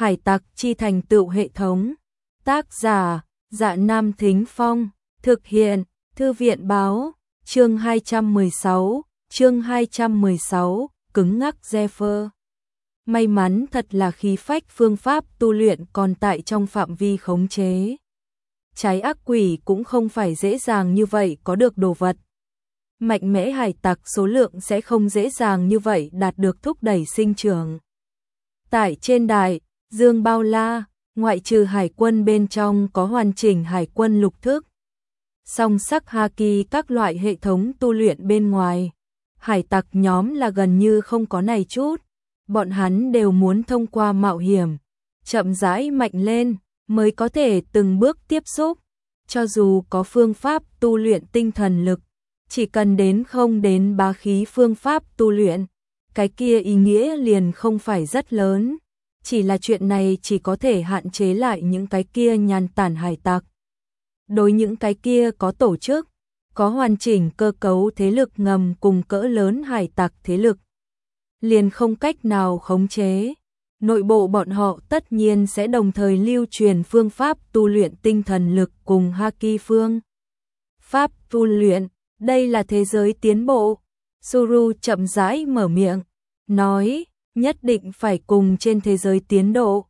Hải tặc chi thành tựu hệ thống. Tác giả: Dạ Nam Thính Phong. Thực hiện: Thư viện báo. Chương 216, cứng ngắc Zephyr. May mắn thật là khí phách phương pháp tu luyện còn tại trong phạm vi khống chế. Trái ác quỷ cũng không phải dễ dàng như vậy có được đồ vật. Mạnh mẽ hải tặc số lượng sẽ không dễ dàng như vậy đạt được thúc đẩy sinh trưởng. Tại trên đài, Dương bao la, ngoại trừ hải quân bên trong có hoàn chỉnh hải quân lục thức. Song sắc haki các loại hệ thống tu luyện bên ngoài. Hải tặc nhóm là gần như không có này chút. Bọn hắn đều muốn thông qua mạo hiểm, chậm rãi mạnh lên, mới có thể từng bước tiếp xúc. Cho dù có phương pháp tu luyện tinh thần lực, chỉ cần không đến bá khí phương pháp tu luyện, cái kia ý nghĩa liền không phải rất lớn. Chỉ là chuyện này chỉ có thể hạn chế lại những cái kia nhàn tản hải tặc. Đối những cái kia có tổ chức, có hoàn chỉnh cơ cấu thế lực ngầm cùng cỡ lớn hải tặc thế lực, liền không cách nào khống chế. Nội bộ bọn họ tất nhiên sẽ đồng thời lưu truyền phương pháp tu luyện tinh thần lực cùng haki phương pháp tu luyện. Đây là thế giới tiến bộ. Suru chậm rãi mở miệng, nói, nhất định phải cùng trên thế giới tiến độ.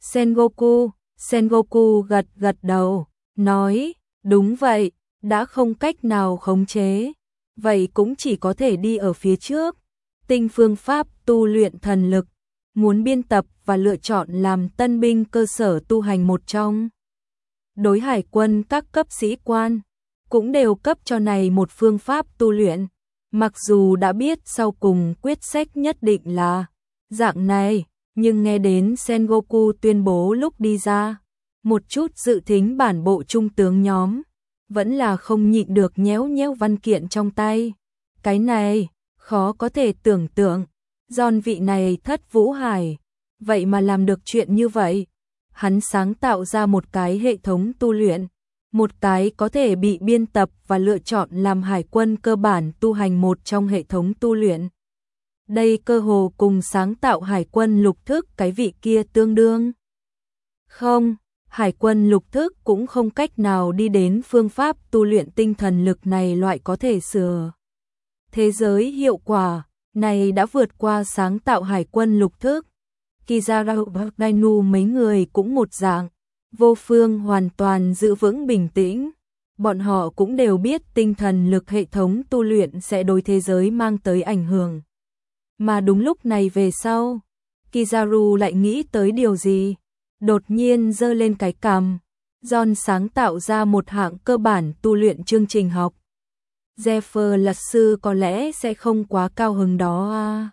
Sengoku gật gật đầu, nói, đúng vậy, đã không cách nào khống chế, vậy cũng chỉ có thể đi ở phía trước. Tinh phương pháp tu luyện thần lực, muốn biên tập và lựa chọn làm tân binh cơ sở tu hành một trong. Đối hải quân các cấp sĩ quan, cũng đều cấp cho này một phương pháp tu luyện, mặc dù đã biết sau cùng quyết sách nhất định là dạng này, nhưng nghe đến Sengoku tuyên bố lúc đi ra, một chút dự thính bản bộ trung tướng nhóm, vẫn là không nhịn được nhéo nhéo văn kiện trong tay. Cái này, khó có thể tưởng tượng, Giòn vị này Thất Vũ Hải, vậy mà làm được chuyện như vậy. Hắn sáng tạo ra một cái hệ thống tu luyện, một cái có thể bị biên tập và lựa chọn làm hải quân cơ bản tu hành một trong hệ thống tu luyện. Đây cơ hồ cùng sáng tạo hải quân lục thức cái vị kia tương đương. Không, hải quân lục thức cũng không cách nào đi đến phương pháp tu luyện tinh thần lực này loại có thể sửa. Thế giới hiệu quả này đã vượt qua sáng tạo hải quân lục thức. Kizaru và Gainu mấy người cũng một dạng, vô phương hoàn toàn giữ vững bình tĩnh. Bọn họ cũng đều biết tinh thần lực hệ thống tu luyện sẽ đối thế giới mang tới ảnh hưởng. Mà đúng lúc này về sau, Kizaru lại nghĩ tới điều gì, đột nhiên giơ lên cái cằm. John sáng tạo ra một hạng cơ bản tu luyện chương trình học. Zephyr là sư có lẽ sẽ không quá cao hứng đó à.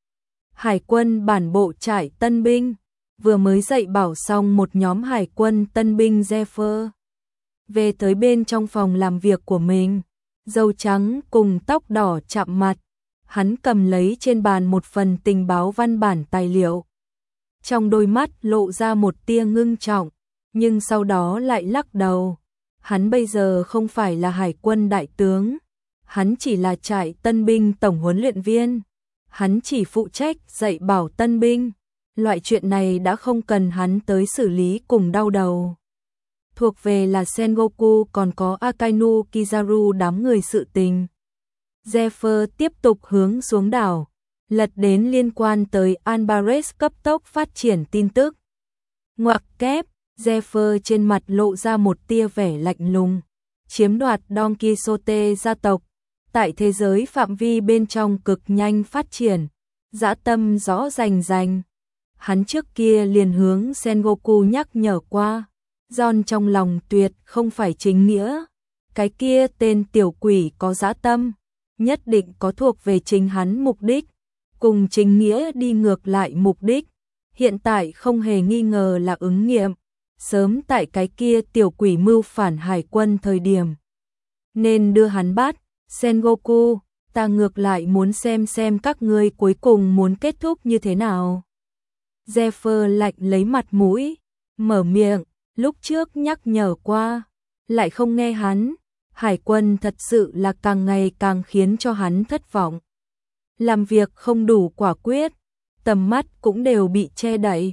Hải quân bản bộ trại tân binh, vừa mới dạy bảo xong một nhóm hải quân tân binh Zephyr. Về tới bên trong phòng làm việc của mình, dâu trắng cùng tóc đỏ chạm mặt, hắn cầm lấy trên bàn một phần tình báo văn bản tài liệu. Trong đôi mắt lộ ra một tia ngưng trọng, nhưng sau đó lại lắc đầu. Hắn bây giờ không phải là hải quân đại tướng, hắn chỉ là trại tân binh tổng huấn luyện viên. Hắn chỉ phụ trách dạy bảo tân binh, loại chuyện này đã không cần hắn tới xử lý cùng đau đầu. Thuộc về là Sengoku còn có Akainu Kizaru đám người sự tình. Zephyr tiếp tục hướng xuống đảo, lật đến liên quan tới Alvarez cấp tốc phát triển tin tức. Ngoặc kép, Zephyr trên mặt lộ ra một tia vẻ lạnh lùng. Chiếm đoạt Don Quixote gia tộc, tại thế giới phạm vi bên trong cực nhanh phát triển, dã tâm rõ rành. Hắn trước kia liền hướng Sengoku nhắc nhở qua, John trong lòng tuyệt không phải chính nghĩa. Cái kia tên tiểu quỷ có dã tâm, nhất định có thuộc về chính hắn mục đích, cùng chính nghĩa đi ngược lại mục đích. Hiện tại không hề nghi ngờ là ứng nghiệm, sớm tại cái kia tiểu quỷ mưu phản hải quân thời điểm, nên đưa hắn bắt. Sengoku, ta ngược lại muốn xem các ngươi cuối cùng muốn kết thúc như thế nào. Zephyr lạnh lấy mặt mũi, mở miệng, lúc trước nhắc nhở qua, lại không nghe hắn. Hải quân thật sự là càng ngày càng khiến cho hắn thất vọng. Làm việc không đủ quả quyết, tầm mắt cũng đều bị che đậy.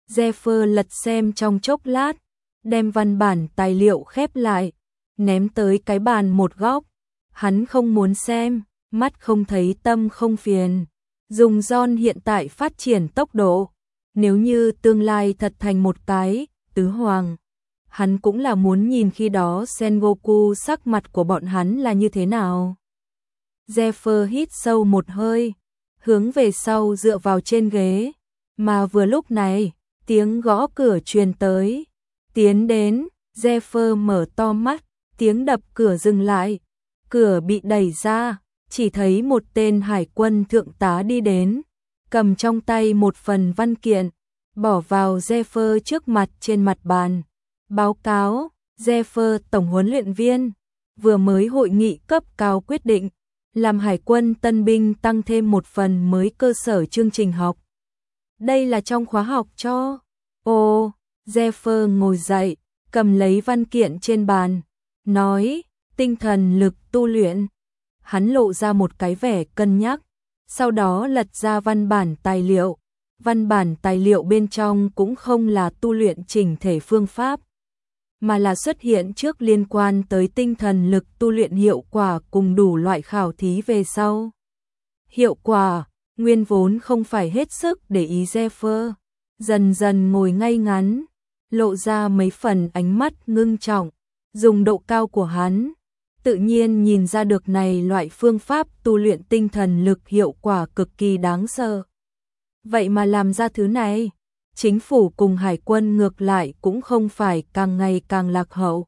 Zephyr lật xem trong chốc lát, đem văn bản tài liệu khép lại, ném tới cái bàn một góc. Hắn không muốn xem, mắt không thấy tâm không phiền. Dùng John hiện tại phát triển tốc độ, nếu như tương lai thật thành một cái tứ hoàng, hắn cũng là muốn nhìn khi đó Sengoku sắc mặt của bọn hắn là như thế nào. Zephyr hít sâu một hơi, hướng về sau dựa vào trên ghế, mà vừa lúc này, tiếng gõ cửa truyền tới. Tiến đến, Zephyr mở to mắt, tiếng đập cửa dừng lại. Cửa bị đẩy ra, chỉ thấy một tên hải quân thượng tá đi đến, cầm trong tay một phần văn kiện, bỏ vào Zephyr trước mặt trên mặt bàn. Báo cáo, Zephyr tổng huấn luyện viên, vừa mới hội nghị cấp cao quyết định, làm hải quân tân binh tăng thêm một phần mới cơ sở chương trình học. Đây là trong khóa học cho. Ồ, Zephyr ngồi dậy, cầm lấy văn kiện trên bàn, nói, tinh thần lực tu luyện. Hắn lộ ra một cái vẻ cân nhắc, sau đó lật ra văn bản tài liệu. Văn bản tài liệu bên trong cũng không là tu luyện chỉnh thể phương pháp, mà là xuất hiện trước liên quan tới tinh thần lực tu luyện hiệu quả cùng đủ loại khảo thí về sau. Hiệu quả, nguyên vốn không phải hết sức để ý Zephyr, dần dần ngồi ngay ngắn, lộ ra mấy phần ánh mắt ngưng trọng, dùng độ cao của hắn, tự nhiên nhìn ra được này loại phương pháp tu luyện tinh thần lực hiệu quả cực kỳ đáng sợ. Vậy mà làm ra thứ này, chính phủ cùng hải quân ngược lại cũng không phải càng ngày càng lạc hậu.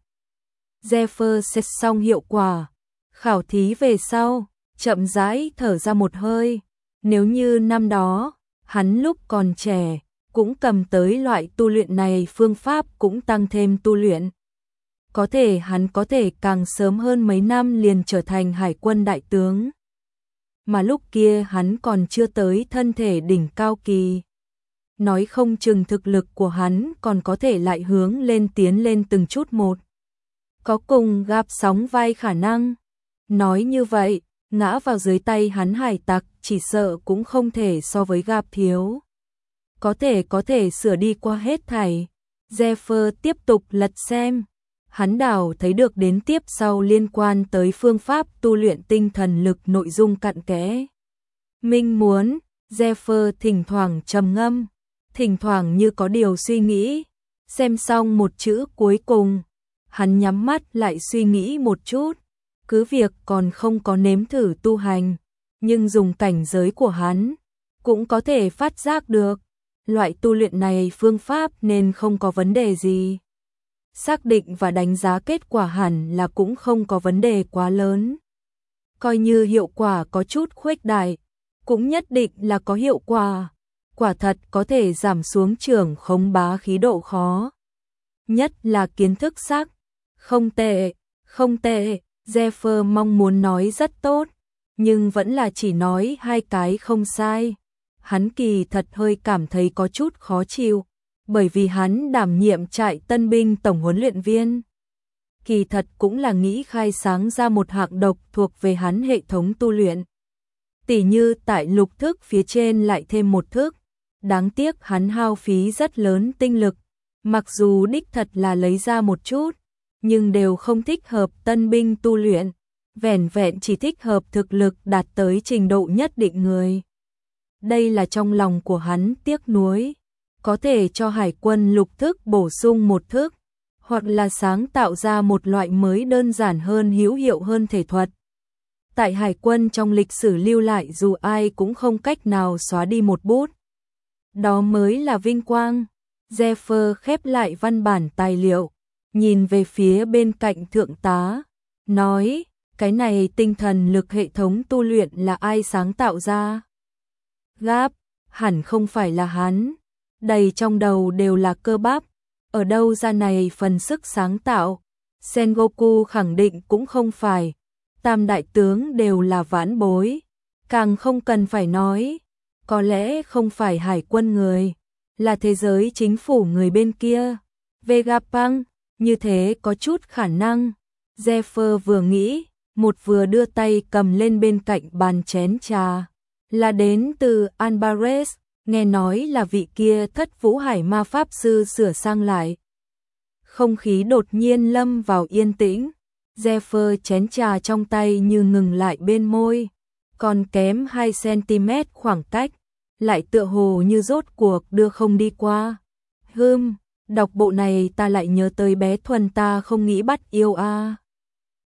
Zephyr xét xong hiệu quả, khảo thí về sau, chậm rãi thở ra một hơi. Nếu như năm đó, hắn lúc còn trẻ, cũng cầm tới loại tu luyện này phương pháp cũng tăng thêm tu luyện. Có thể hắn có thể càng sớm hơn mấy năm liền trở thành hải quân đại tướng. Mà lúc kia hắn còn chưa tới thân thể đỉnh cao kỳ. Nói không chừng thực lực của hắn còn có thể lại hướng lên tiến lên từng chút một. Có cùng gặp sóng vai khả năng. Nói như vậy, ngã vào dưới tay hắn hải tặc chỉ sợ cũng không thể so với gặp thiếu. Có thể sửa đi qua hết thảy. Zephyr tiếp tục lật xem. Hắn đảo thấy được đến tiếp sau liên quan tới phương pháp tu luyện tinh thần lực nội dung cặn kẽ. Minh muốn, Zephyr thỉnh thoảng trầm ngâm, thỉnh thoảng như có điều suy nghĩ. Xem xong một chữ cuối cùng, hắn nhắm mắt lại suy nghĩ một chút. Cứ việc còn không có nếm thử tu hành, nhưng dùng cảnh giới của hắn, cũng có thể phát giác được. Loại tu luyện này phương pháp nên không có vấn đề gì. Xác định và đánh giá kết quả hẳn là cũng không có vấn đề quá lớn. Coi như hiệu quả có chút khuếch đại, cũng nhất định là có hiệu quả. Quả thật có thể giảm xuống trưởng khống bá khí độ khó. Nhất là kiến thức sắc. Không tệ, không tệ, Zephyr mong muốn nói rất tốt, nhưng vẫn là chỉ nói hai cái không sai. Hắn kỳ thật hơi cảm thấy có chút khó chịu, bởi vì hắn đảm nhiệm trại tân binh tổng huấn luyện viên. Kỳ thật cũng là nghĩ khai sáng ra một hạng độc thuộc về hắn hệ thống tu luyện. Tỉ như tại lục thức phía trên lại thêm một thức, đáng tiếc hắn hao phí rất lớn tinh lực, mặc dù đích thật là lấy ra một chút, nhưng đều không thích hợp tân binh tu luyện, vẻn vẹn chỉ thích hợp thực lực đạt tới trình độ nhất định người. Đây là trong lòng của hắn tiếc nuối, có thể cho hải quân lục thức bổ sung một thức, hoặc là sáng tạo ra một loại mới đơn giản hơn hữu hiệu hơn thể thuật. Tại hải quân trong lịch sử lưu lại dù ai cũng không cách nào xóa đi một bút. Đó mới là vinh quang. Zephyr khép lại văn bản tài liệu, nhìn về phía bên cạnh thượng tá, nói, cái này tinh thần lực hệ thống tu luyện là ai sáng tạo ra? Gáp, hẳn không phải là hắn, đầy trong đầu đều là cơ bắp, ở đâu ra này phần sức sáng tạo? Sengoku khẳng định cũng không phải, tam đại tướng đều là vãn bối, càng không cần phải nói, có lẽ không phải hải quân người, là thế giới chính phủ người bên kia. Vegapunk, như thế có chút khả năng. Zephyr vừa nghĩ, một vừa đưa tay cầm lên bên cạnh bàn chén trà, là đến từ Alvarez, nghe nói là vị kia Thất Vũ Hải ma pháp sư sửa sang lại. Không khí đột nhiên lâm vào yên tĩnh, Jeffer chén trà trong tay như ngừng lại bên môi, còn kém 2 cm khoảng cách, lại tựa hồ như rốt cuộc đưa không đi qua. Đọc bộ này ta lại nhớ tới bé Thuần ta không nghĩ bắt yêu a.